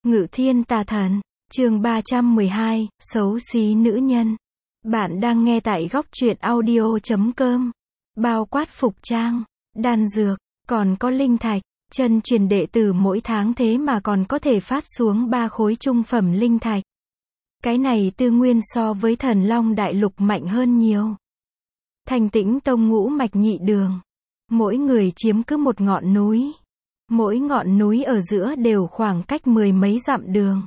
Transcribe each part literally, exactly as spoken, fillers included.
Ngự thiên tà thần, chương ba trăm mười hai, xấu xí nữ nhân. Bạn đang nghe tại góc truyện audio chấm com. Bao quát phục trang, đan dược, còn có linh thạch, chân truyền đệ tử mỗi tháng thế mà còn có thể phát xuống ba khối trung phẩm linh thạch. Cái này tư nguyên so với Thần Long Đại Lục mạnh hơn nhiều. Thanh Tĩnh Tông ngũ mạch nhị đường, mỗi người chiếm cứ một ngọn núi. Mỗi ngọn núi ở giữa đều khoảng cách mười mấy dặm đường.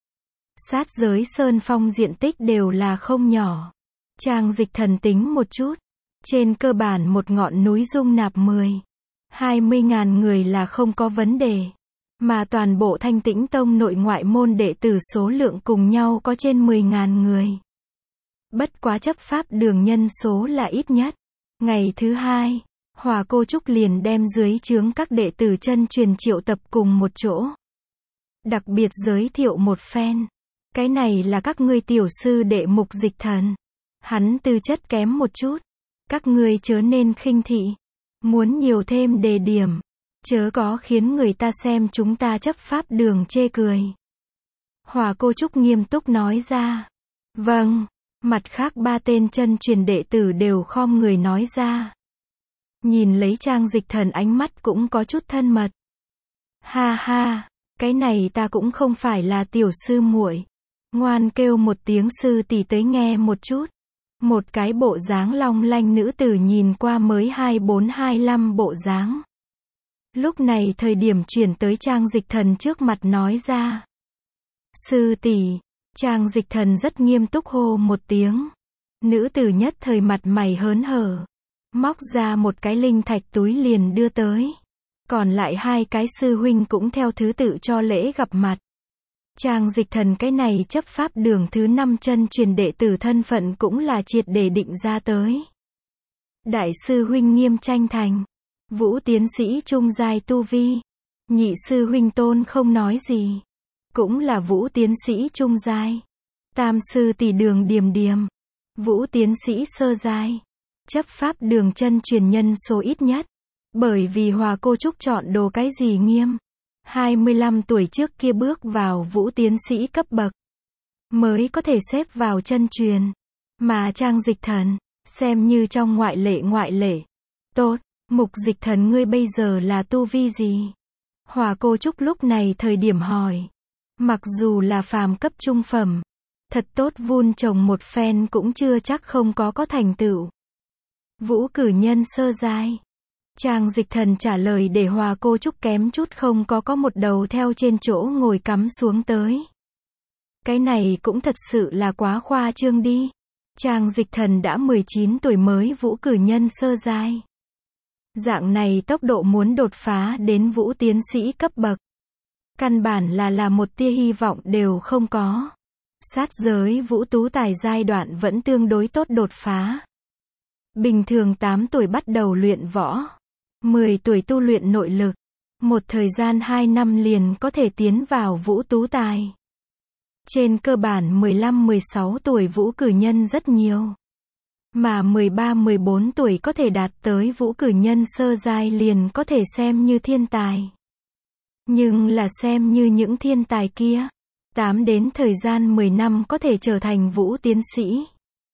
Sát giới sơn phong diện tích đều là không nhỏ. Trang Dịch Thần tính một chút. Trên cơ bản một ngọn núi dung nạp mười, hai mươi ngàn người là không có vấn đề. Mà toàn bộ Thanh Tĩnh Tông nội ngoại môn đệ tử số lượng cùng nhau có trên mười ngàn người. Bất quá chấp pháp đường nhân số là ít nhất. Ngày thứ hai, Hòa Cô Trúc liền đem dưới trướng các đệ tử chân truyền triệu tập cùng một chỗ. Đặc biệt giới thiệu một phen. Cái này là các ngươi tiểu sư đệ Mục Dịch Thần. Hắn tư chất kém một chút. Các ngươi chớ nên khinh thị. Muốn nhiều thêm đề điểm. Chớ có khiến người ta xem chúng ta chấp pháp đường chê cười. Hòa Cô Trúc nghiêm túc nói ra. Vâng. Mặt khác ba tên chân truyền đệ tử đều khom người nói ra. Nhìn lấy Trang Dịch Thần ánh mắt cũng có chút thân mật. Ha ha, cái này ta cũng không phải là tiểu sư muội. Ngoan kêu một tiếng sư tỷ tới nghe một chút. Một cái bộ dáng long lanh nữ tử nhìn qua mới hai bốn hai lăm bộ dáng. Lúc này thời điểm chuyển tới Trang Dịch Thần trước mặt nói ra. Sư tỷ, Trang Dịch Thần rất nghiêm túc hô một tiếng. Nữ tử nhất thời mặt mày hớn hở. Móc ra một cái linh thạch túi liền đưa tới. Còn lại hai cái sư huynh cũng theo thứ tự cho lễ gặp mặt. Trang Dịch Thần cái này chấp pháp đường thứ năm chân truyền đệ tử thân phận cũng là triệt để định ra tới. Đại sư huynh Nghiêm Tranh Thành. Vũ tiến sĩ trung giai tu vi. Nhị sư huynh Tôn không nói gì. Cũng là vũ tiến sĩ trung giai. Tam sư tỷ Đường Điềm Điềm. Vũ tiến sĩ sơ giai. Chấp pháp đường chân truyền nhân số ít nhất. Bởi vì Hòa Cô Trúc chọn đồ cái gì nghiêm. hai mươi lăm tuổi trước kia bước vào vũ tiến sĩ cấp bậc. Mới có thể xếp vào chân truyền. Mà Trang Dịch Thần, xem như trong ngoại lệ ngoại lệ. Tốt, Mục Dịch Thần ngươi bây giờ là tu vi gì? Hòa Cô Trúc lúc này thời điểm hỏi. Mặc dù là phàm cấp trung phẩm. Thật tốt vun trồng một phen cũng chưa chắc không có có thành tựu. Vũ cử nhân sơ giai. Trang Dịch Thần trả lời để Hòa Cô Trúc kém chút không có có một đầu theo trên chỗ ngồi cắm xuống tới. Cái này cũng thật sự là quá khoa trương đi. Trang Dịch Thần đã mười chín tuổi mới vũ cử nhân sơ giai. Dạng này tốc độ muốn đột phá đến vũ tiến sĩ cấp bậc. Căn bản là là một tia hy vọng đều không có. Sát giới vũ tú tài giai đoạn vẫn tương đối tốt đột phá. Bình thường tám tuổi bắt đầu luyện võ. mười tuổi tu luyện nội lực. Một thời gian hai năm liền có thể tiến vào vũ tú tài. Trên cơ bản mười lăm mười sáu tuổi vũ cử nhân rất nhiều. Mà mười ba mười bốn tuổi có thể đạt tới vũ cử nhân sơ giai liền có thể xem như thiên tài. Nhưng là xem như những thiên tài kia. tám đến thời gian mười năm có thể trở thành vũ tiến sĩ.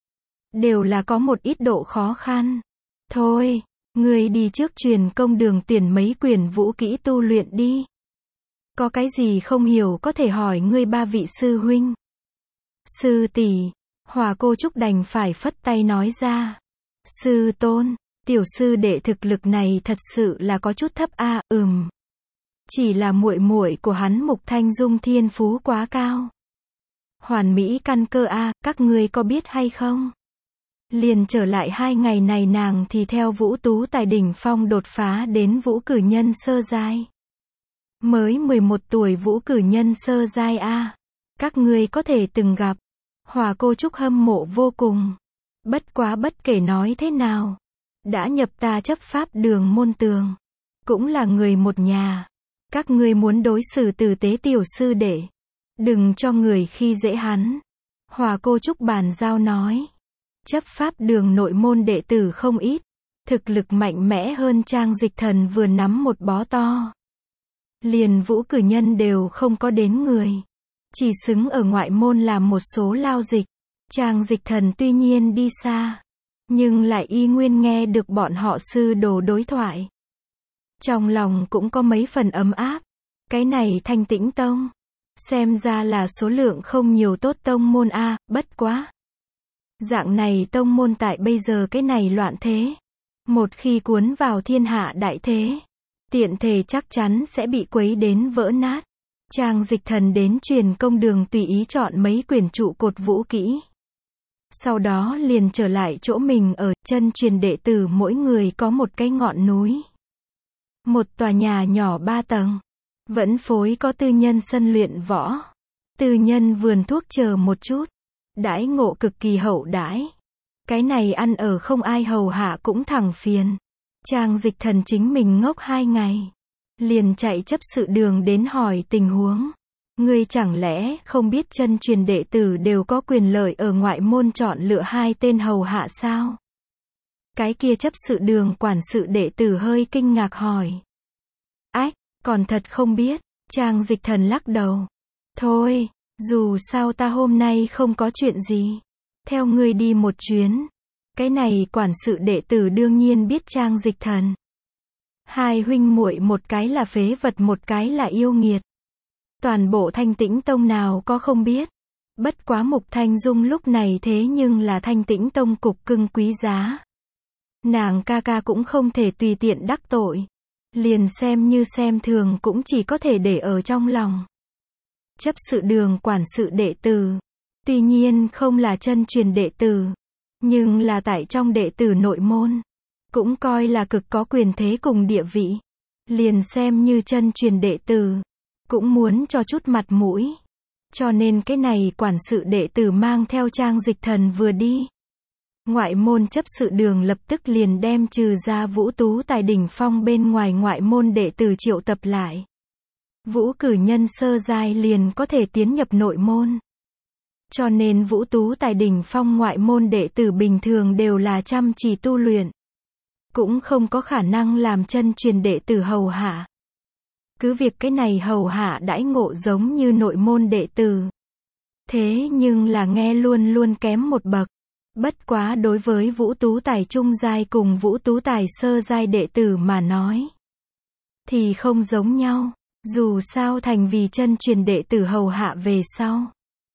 Đều là có một ít độ khó khăn. Thôi, ngươi đi trước truyền công đường tuyển mấy quyển vũ kỹ tu luyện đi. Có cái gì không hiểu có thể hỏi ngươi ba vị sư huynh. Sư tỷ, Hòa Cô Trúc đành phải phất tay nói ra. Sư Tôn, tiểu sư đệ thực lực này thật sự là có chút thấp a, à, ừm. Chỉ là muội muội của hắn Mục Thanh Dung thiên phú quá cao. Hoàn mỹ căn cơ a, à, các ngươi có biết hay không? Liền trở lại hai ngày này nàng thì theo vũ tú tài đỉnh phong đột phá đến vũ cử nhân sơ giai. Mới mười một tuổi vũ cử nhân sơ giai a. À. Các ngươi có thể từng gặp. Hòa Cô Trúc hâm mộ vô cùng. Bất quá bất kể nói thế nào. Đã nhập ta chấp pháp đường môn tường. Cũng là người một nhà. Các ngươi muốn đối xử tử tế tiểu sư đệ. Đừng cho người khi dễ hắn. Hòa Cô Trúc bàn giao nói. Chấp pháp đường nội môn đệ tử không ít. Thực lực mạnh mẽ hơn Trang Dịch Thần vừa nắm một bó to. liền Vũ Cử Nhân đều không có đến người. Chỉ xứng ở ngoại môn làm một số lao dịch. Trang Dịch Thần tuy nhiên đi xa, nhưng lại y nguyên nghe được bọn họ sư đồ đối thoại. Trong lòng cũng có mấy phần ấm áp. Cái này Thanh Tĩnh Tông, xem ra là số lượng không nhiều tốt tông môn a, bất quá. Dạng này tông môn tại bây giờ cái này loạn thế. Một khi cuốn vào thiên hạ đại thế, tiện thể chắc chắn sẽ bị quấy đến vỡ nát. Trang Dịch Thần đến truyền công đường tùy ý chọn mấy quyển trụ cột vũ kỹ. Sau đó liền trở lại chỗ mình ở, chân truyền đệ tử mỗi người có một cái ngọn núi. Một tòa nhà nhỏ ba tầng. Vẫn phối có tư nhân sân luyện võ. Tư nhân vườn thuốc chờ một chút. Đãi ngộ cực kỳ hậu đãi. Cái này ăn ở không ai hầu hạ cũng thẳng phiền. Trang Dịch Thần chính mình ngốc hai ngày. Liền chạy chấp sự đường đến hỏi tình huống. Ngươi chẳng lẽ không biết chân truyền đệ tử đều có quyền lợi ở ngoại môn chọn lựa hai tên hầu hạ sao? Cái kia chấp sự đường quản sự đệ tử hơi kinh ngạc hỏi. Ách, còn thật không biết. Trang Dịch Thần lắc đầu. Thôi, dù sao ta hôm nay không có chuyện gì. Theo ngươi đi một chuyến. Cái này quản sự đệ tử đương nhiên biết Trang Dịch Thần. Hai huynh muội một cái là phế vật một cái là yêu nghiệt. Toàn bộ Thanh Tĩnh Tông nào có không biết. Bất quá Mục Thanh Dung lúc này thế nhưng là Thanh Tĩnh Tông cục cưng quý giá. Nàng ca ca cũng không thể tùy tiện đắc tội. Liền xem như xem thường cũng chỉ có thể để ở trong lòng. Chấp sự đường quản sự đệ tử. Tuy nhiên không là chân truyền đệ tử. Nhưng là tại trong đệ tử nội môn. Cũng coi là cực có quyền thế cùng địa vị. Liền xem như chân truyền đệ tử. Cũng muốn cho chút mặt mũi. Cho nên cái này quản sự đệ tử mang theo Trang Dịch Thần vừa đi. Ngoại môn chấp sự đường lập tức liền đem trừ ra Vũ Tú Tài đỉnh phong bên ngoài ngoại môn đệ tử triệu tập lại. Vũ Cử Nhân sơ giai liền có thể tiến nhập nội môn. Cho nên Vũ Tú Tài đỉnh phong ngoại môn đệ tử bình thường đều là chăm chỉ tu luyện. Cũng không có khả năng làm chân truyền đệ tử hầu hạ. Cứ việc cái này hầu hạ đãi ngộ giống như nội môn đệ tử. Thế nhưng là nghe luôn luôn kém một bậc. Bất quá đối với Vũ Tú Tài trung giai cùng Vũ Tú Tài sơ giai đệ tử mà nói. Thì không giống nhau. Dù sao thành vì chân truyền đệ tử hầu hạ về sau.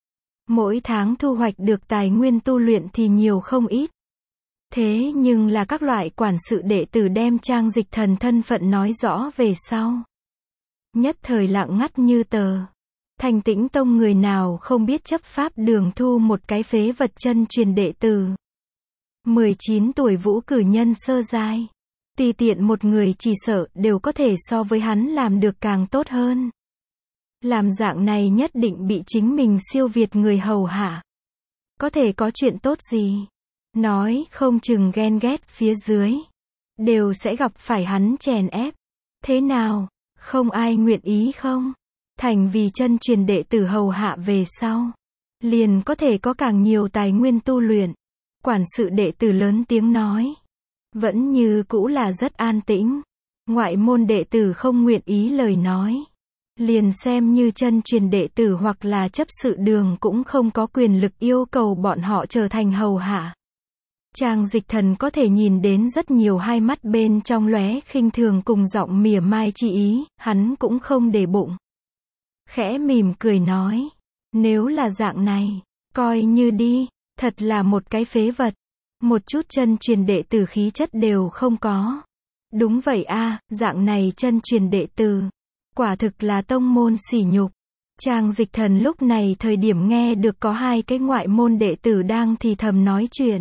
Mỗi tháng thu hoạch được tài nguyên tu luyện thì nhiều không ít. Thế nhưng là các loại quản sự đệ tử đem Trang Dịch Thần thân phận nói rõ về sau. Nhất thời lặng ngắt như tờ. Thanh Tĩnh Tông người nào không biết chấp pháp đường thu một cái phế vật chân truyền đệ tử. mười chín tuổi Vũ Cử Nhân sơ giai. Tùy tiện một người chỉ sợ đều có thể so với hắn làm được càng tốt hơn. Làm dạng này nhất định bị chính mình siêu việt người hầu hạ. Có thể có chuyện tốt gì? Nói không chừng ghen ghét phía dưới. Đều sẽ gặp phải hắn chèn ép. Thế nào? Không ai nguyện ý không? Thành vì chân truyền đệ tử hầu hạ về sau. Liền có thể có càng nhiều tài nguyên tu luyện. Quản sự đệ tử lớn tiếng nói. Vẫn như cũ là rất an tĩnh. Ngoại môn đệ tử không nguyện ý lời nói. Liền xem như chân truyền đệ tử hoặc là chấp sự đường cũng không có quyền lực yêu cầu bọn họ trở thành hầu hạ. Trang Dịch Thần có thể nhìn đến rất nhiều hai mắt bên trong lóe khinh thường cùng giọng mỉa mai chi ý, hắn cũng không để bụng. Khẽ mỉm cười nói, nếu là dạng này, coi như đi, thật là một cái phế vật. Một chút chân truyền đệ tử khí chất đều không có. Đúng vậy a, dạng này chân truyền đệ tử. Quả thực là tông môn sỉ nhục. Trang Dịch Thần lúc này thời điểm nghe được có hai cái ngoại môn đệ tử đang thì thầm nói chuyện.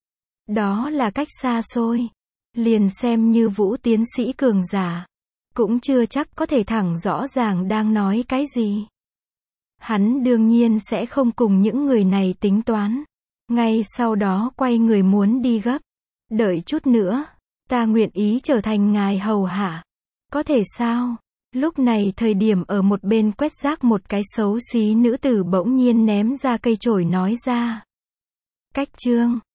Đó là cách xa xôi. Liền xem như Vũ tiến sĩ cường giả. Cũng chưa chắc có thể thẳng rõ ràng đang nói cái gì. Hắn đương nhiên sẽ không cùng những người này tính toán. Ngay sau đó quay người muốn đi gấp. Đợi chút nữa, ta nguyện ý trở thành ngài hầu hạ. Có thể sao? Lúc này thời điểm ở một bên quét rác một cái xấu xí nữ tử bỗng nhiên ném ra cây chổi nói ra. Cách chương